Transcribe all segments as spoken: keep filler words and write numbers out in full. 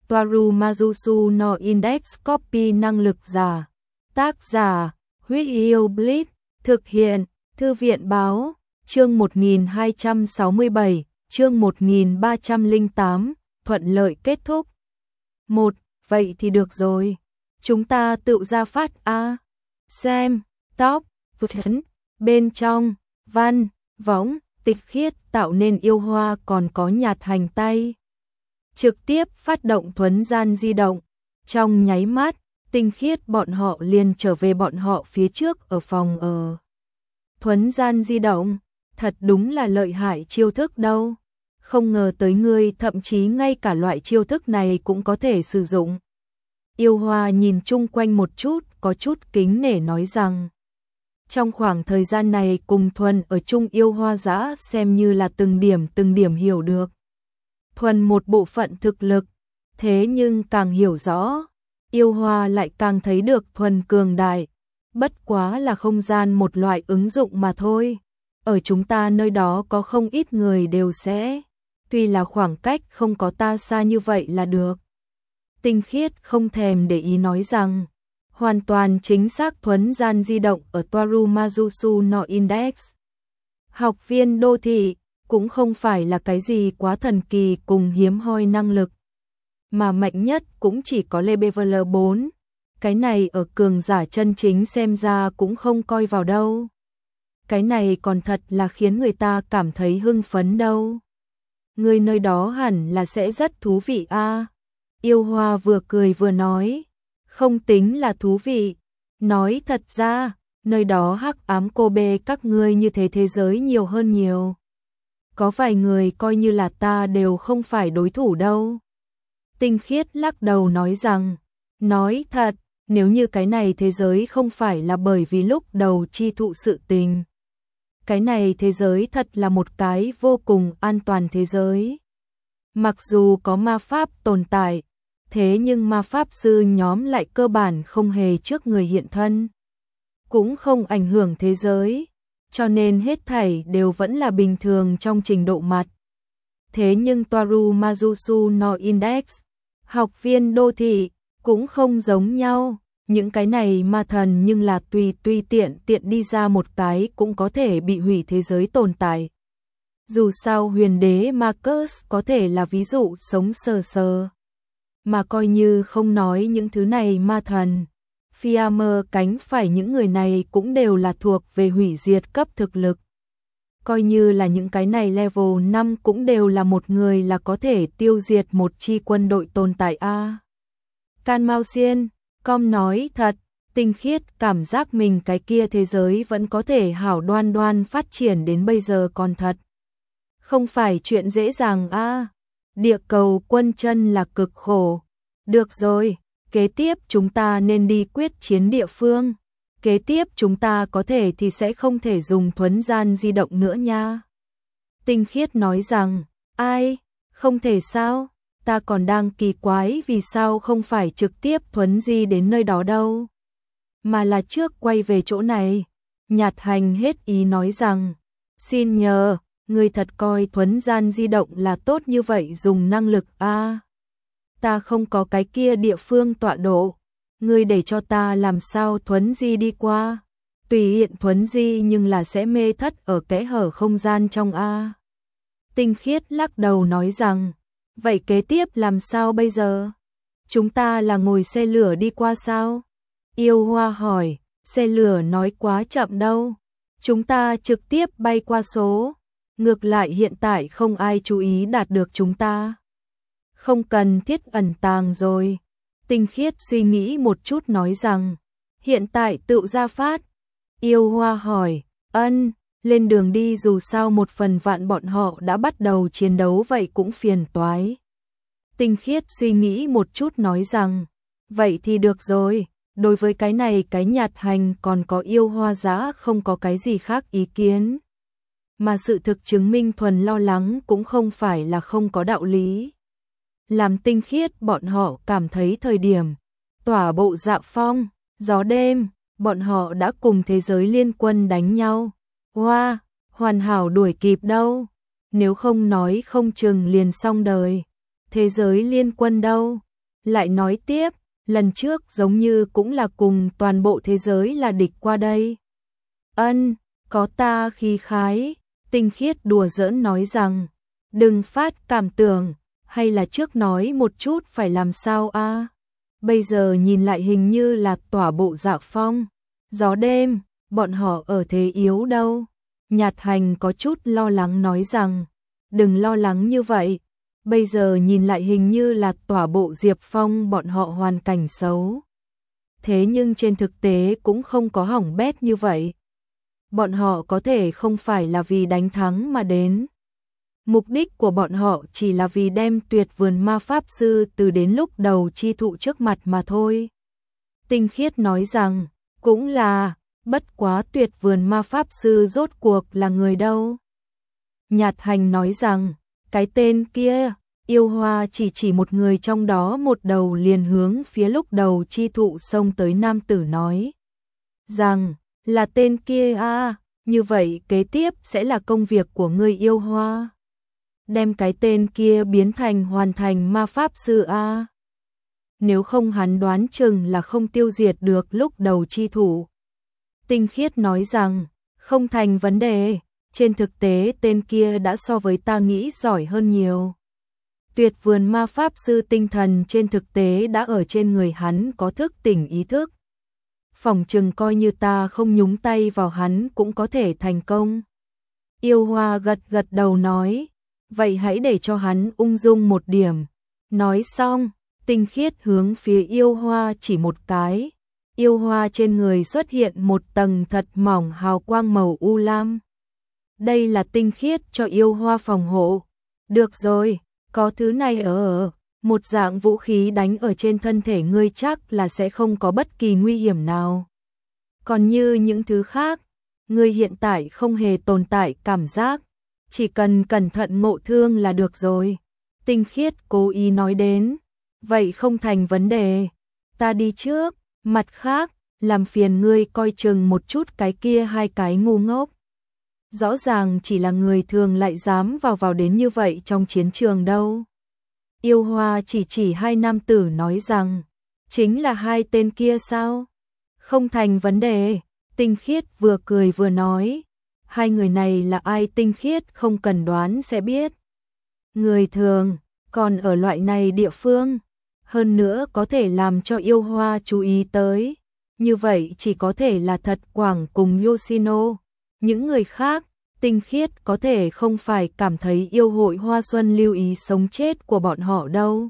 Toaru Mazusu no Index Copy năng lực giả. Tác giả, Huyết Yêu Blitz, thực hiện, Thư viện báo, chương một nghìn hai trăm sáu mươi bảy, chương một nghìn ba trăm lẻ tám, thuận lợi kết thúc. một. Vậy thì được rồi. Chúng ta tự ra phát A. Xem, tóc, phấn, bên trong, văn, võng, tịch khiết tạo nên yêu hoa còn có nhạt hành tay. Trực tiếp phát động thuấn gian di động. Trong nháy mắt, tinh khiết bọn họ liền trở về bọn họ phía trước ở phòng ở. Thuấn gian di động, thật đúng là lợi hại chiêu thức đâu. Không ngờ tới ngươi thậm chí ngay cả loại chiêu thức này cũng có thể sử dụng. Yêu hoa nhìn chung quanh một chút, có chút kính nể nói rằng. Trong khoảng thời gian này cùng Thuần ở chung yêu hoa dã xem như là từng điểm từng điểm hiểu được. Thuần một bộ phận thực lực, thế nhưng càng hiểu rõ, yêu hoa lại càng thấy được Thuần cường đại. Bất quá là không gian một loại ứng dụng mà thôi. Ở chúng ta nơi đó có không ít người đều sẽ, tuy là khoảng cách không có ta xa như vậy là được. Tinh khiết không thèm để ý nói rằng, hoàn toàn chính xác thuấn gian di động ở Toaru Mazusu no Index. Học viên đô thị cũng không phải là cái gì quá thần kỳ cùng hiếm hoi năng lực, mà mạnh nhất cũng chỉ có level bốn. Cái này ở cường giả chân chính xem ra cũng không coi vào đâu. Cái này còn thật là khiến người ta cảm thấy hưng phấn đâu. Người nơi đó hẳn là sẽ rất thú vị a. À. Yêu hoa vừa cười vừa nói, không tính là thú vị. Nói thật ra, nơi đó hắc ám cô bê các ngươi như thế thế giới nhiều hơn nhiều. Có vài người coi như là ta đều không phải đối thủ đâu. Tinh khiết lắc đầu nói rằng, nói thật, nếu như cái này thế giới không phải là bởi vì lúc đầu chi thụ sự tình. Cái này thế giới thật là một cái vô cùng an toàn thế giới. Mặc dù có ma pháp tồn tại, thế nhưng ma pháp sư nhóm lại cơ bản không hề trước người hiện thân. Cũng không ảnh hưởng thế giới, cho nên hết thảy đều vẫn là bình thường trong trình độ mặt. Thế nhưng Toaru Mazusu no Index, học viên đô thị, cũng không giống nhau. Những cái này ma thần nhưng là tùy tùy tiện tiện đi ra một cái cũng có thể bị hủy thế giới tồn tại. Dù sao huyền đế Marcus có thể là ví dụ sống sờ sờ. Mà coi như không nói những thứ này ma thần, Fiammer cánh phải những người này cũng đều là thuộc về hủy diệt cấp thực lực. Coi như là những cái này level năm cũng đều là một người là có thể tiêu diệt một chi quân đội tồn tại a. Can Mao Xiên, Com nói thật, tinh khiết cảm giác mình cái kia thế giới vẫn có thể hảo đoan đoan phát triển đến bây giờ còn thật. Không phải chuyện dễ dàng a. À. Địa cầu quân chân là cực khổ. Được rồi, kế tiếp chúng ta nên đi quyết chiến địa phương. Kế tiếp chúng ta có thể thì sẽ không thể dùng thuấn gian di động nữa nha. Tinh khiết nói rằng, ai, không thể sao? Ta còn đang kỳ quái vì sao không phải trực tiếp thuấn di đến nơi đó đâu. Mà là trước quay về chỗ này. Nhạt hành hết ý nói rằng, xin nhờ, người thật coi thuấn gian di động là tốt như vậy dùng năng lực a. À, ta không có cái kia địa phương tọa độ. Ngươi để cho ta làm sao thuấn di đi qua. Tùy hiện thuấn di nhưng là sẽ mê thất ở kẽ hở không gian trong a. À. Tinh khiết lắc đầu nói rằng, vậy kế tiếp làm sao bây giờ? Chúng ta là ngồi xe lửa đi qua sao? Yêu hoa hỏi, xe lửa nói quá chậm đâu. Chúng ta trực tiếp bay qua số. Ngược lại hiện tại không ai chú ý đạt được chúng ta. Không cần thiết ẩn tàng rồi. Tinh khiết suy nghĩ một chút nói rằng, hiện tại tự ra phát. Yêu hoa hỏi, ân, lên đường đi dù sao một phần vạn bọn họ đã bắt đầu chiến đấu vậy cũng phiền toái. Tinh khiết suy nghĩ một chút nói rằng, vậy thì được rồi, đối với cái này cái nhạt hành còn có yêu hoa dã không có cái gì khác ý kiến. Mà sự thực chứng minh Thuần lo lắng cũng không phải là không có đạo lý. Làm tinh khiết bọn họ cảm thấy thời điểm, tỏa bộ dạ phong, gió đêm, bọn họ đã cùng thế giới liên quân đánh nhau. Hoa, wow, hoàn hảo đuổi kịp đâu. Nếu không nói không chừng liền xong đời. Thế giới liên quân đâu, Lại nói tiếp, lần trước giống như cũng là cùng toàn bộ thế giới là địch qua đây. Ân, có ta khí khái, Tinh Khiết đùa giỡn nói rằng, đừng phát cảm tưởng, hay là trước nói một chút phải làm sao a? Bây giờ nhìn lại hình như là tỏa bộ Dạ Phong, gió đêm, bọn họ ở thế yếu đâu. Nhạt Hành có chút lo lắng nói rằng, đừng lo lắng như vậy, bây giờ nhìn lại hình như là tỏa bộ Diệp Phong bọn họ hoàn cảnh xấu. Thế nhưng trên thực tế cũng không có hỏng bét như vậy. Bọn họ có thể không phải là vì đánh thắng mà đến. Mục đích của bọn họ chỉ là vì đem Tuyệt Vườn Ma Pháp Sư từ đến lúc đầu chi thụ trước mặt mà thôi. Tinh Khiết nói rằng, cũng là, bất quá Tuyệt Vườn Ma Pháp Sư rốt cuộc là người đâu. Nhạt Hành nói rằng, cái tên kia, Yêu Hoa chỉ chỉ một người trong đó, một đầu liền hướng phía lúc đầu chi thụ xông tới nam tử nói rằng, là tên kia à, như vậy kế tiếp sẽ là công việc của ngươi Yêu Hoa. Đem cái tên kia biến thành hoàn thành ma pháp sư a. Nếu không hắn đoán chừng là không tiêu diệt được lúc đầu chi thủ. Tinh Khiết nói rằng, không thành vấn đề, trên thực tế tên kia đã so với ta nghĩ giỏi hơn nhiều. Tuyệt Vườn Ma Pháp Sư tinh thần trên thực tế đã ở trên người hắn có thức tỉnh ý thức. Phỏng chừng coi như ta không nhúng tay vào hắn cũng có thể thành công. Yêu Hoa gật gật đầu nói, vậy hãy để cho hắn ung dung một điểm. Nói xong, Tinh Khiết hướng phía Yêu Hoa chỉ một cái. Yêu Hoa trên người xuất hiện một tầng thật mỏng hào quang màu u lam. Đây là Tinh Khiết cho Yêu Hoa phòng hộ. Được rồi, có thứ này ở, một dạng vũ khí đánh ở trên thân thể ngươi chắc là sẽ không có bất kỳ nguy hiểm nào. Còn như những thứ khác, ngươi hiện tại không hề tồn tại cảm giác, chỉ cần cẩn thận ngộ thương là được rồi. Tinh Khiết cố ý nói đến, vậy không thành vấn đề, ta đi trước, mặt khác, làm phiền ngươi coi chừng một chút cái kia hai cái ngu ngốc. Rõ ràng chỉ là người thường lại dám vào vào đến như vậy trong chiến trường đâu. Yêu Hoa chỉ chỉ hai nam tử nói rằng, chính là hai tên kia sao? Không thành vấn đề, Tinh Khiết vừa cười vừa nói, hai người này là ai? Tinh Khiết không cần đoán sẽ biết. Người thường, còn ở loại này địa phương, hơn nữa có thể làm cho Yêu Hoa chú ý tới, như vậy chỉ có thể là Thật Quảng cùng Yoshino. Những người khác, Tinh Khiết có thể không phải cảm thấy yêu hội Hoa Xuân lưu ý sống chết của bọn họ đâu.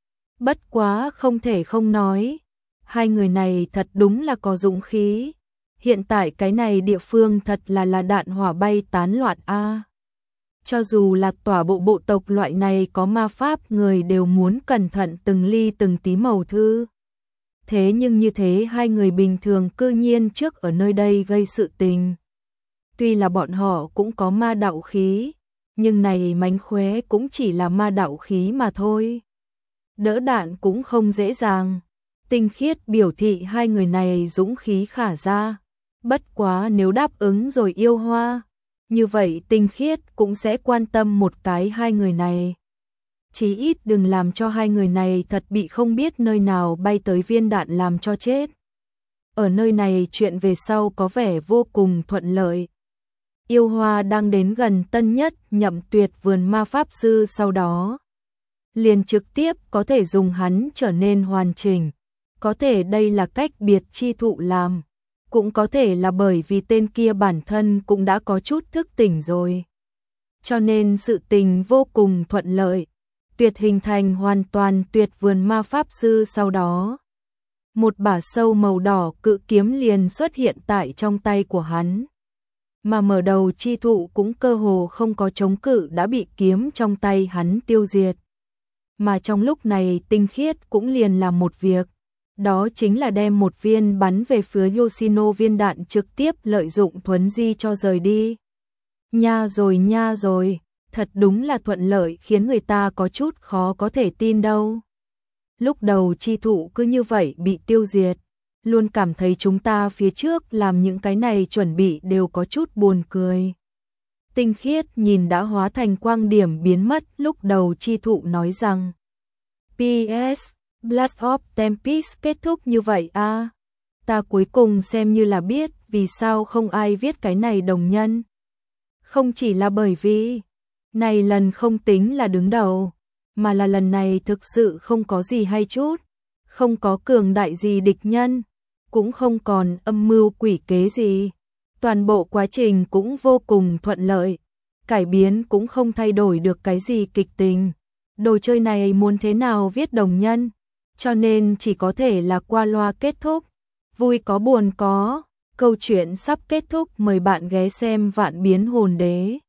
Bất quá không thể không nói, hai người này thật đúng là có dũng khí. Hiện tại cái này địa phương thật là là đạn hỏa bay tán loạn a. Cho dù là tỏa bộ bộ tộc loại này có ma pháp, người đều muốn cẩn thận từng ly từng tí màu thư. Thế nhưng như thế hai người bình thường cư nhiên trước ở nơi đây gây sự tình. Tuy là bọn họ cũng có ma đạo khí, nhưng này mánh khóe cũng chỉ là ma đạo khí mà thôi. Đỡ đạn cũng không dễ dàng. Tinh Khiết biểu thị hai người này dũng khí khả ra. Bất quá nếu đáp ứng rồi Yêu Hoa, như vậy Tinh Khiết cũng sẽ quan tâm một cái hai người này. Chí ít đừng làm cho hai người này thật bị không biết nơi nào bay tới viên đạn làm cho chết. Ở nơi này chuyện về sau có vẻ vô cùng thuận lợi. Yêu Hoa đang đến gần tân nhất nhậm Tuyệt Vườn Ma Pháp Sư, sau đó liền trực tiếp có thể dùng hắn trở nên hoàn chỉnh. Có thể đây là cách biệt chi thụ làm, cũng có thể là bởi vì tên kia bản thân cũng đã có chút thức tỉnh rồi. Cho nên sự tình vô cùng thuận lợi. Tuyệt hình thành hoàn toàn Tuyệt Vườn Ma Pháp Sư, sau đó một bả sâu màu đỏ cự kiếm liền xuất hiện tại trong tay của hắn. Mà mở đầu chi thụ cũng cơ hồ không có chống cự đã bị kiếm trong tay hắn tiêu diệt. Mà trong lúc này Tinh Khiết cũng liền làm một việc, đó chính là đem một viên bắn về phía Yoshino viên đạn trực tiếp lợi dụng thuấn di cho rời đi. Nha rồi nha rồi, thật đúng là thuận lợi khiến người ta có chút khó có thể tin đâu. Lúc đầu chi thụ cứ như vậy bị tiêu diệt, luôn cảm thấy chúng ta phía trước làm những cái này chuẩn bị đều có chút buồn cười. Tinh Khiết nhìn đã hóa thành quang điểm biến mất lúc đầu chi thụ nói rằng, pê ét, Blast of Tempest kết thúc như vậy à? Ta cuối cùng xem như là biết vì sao không ai viết cái này đồng nhân. Không chỉ là bởi vì này lần không tính là đứng đầu, mà là lần này thực sự không có gì hay chút, không có cường đại gì địch nhân, cũng không còn âm mưu quỷ kế gì. Toàn bộ quá trình cũng vô cùng thuận lợi, cải biến cũng không thay đổi được cái gì kịch tình. Đồ chơi này muốn thế nào viết đồng nhân, cho nên chỉ có thể là qua loa kết thúc. Vui có buồn có, câu chuyện sắp kết thúc, mời bạn ghé xem Vạn Biến Hồn Đế.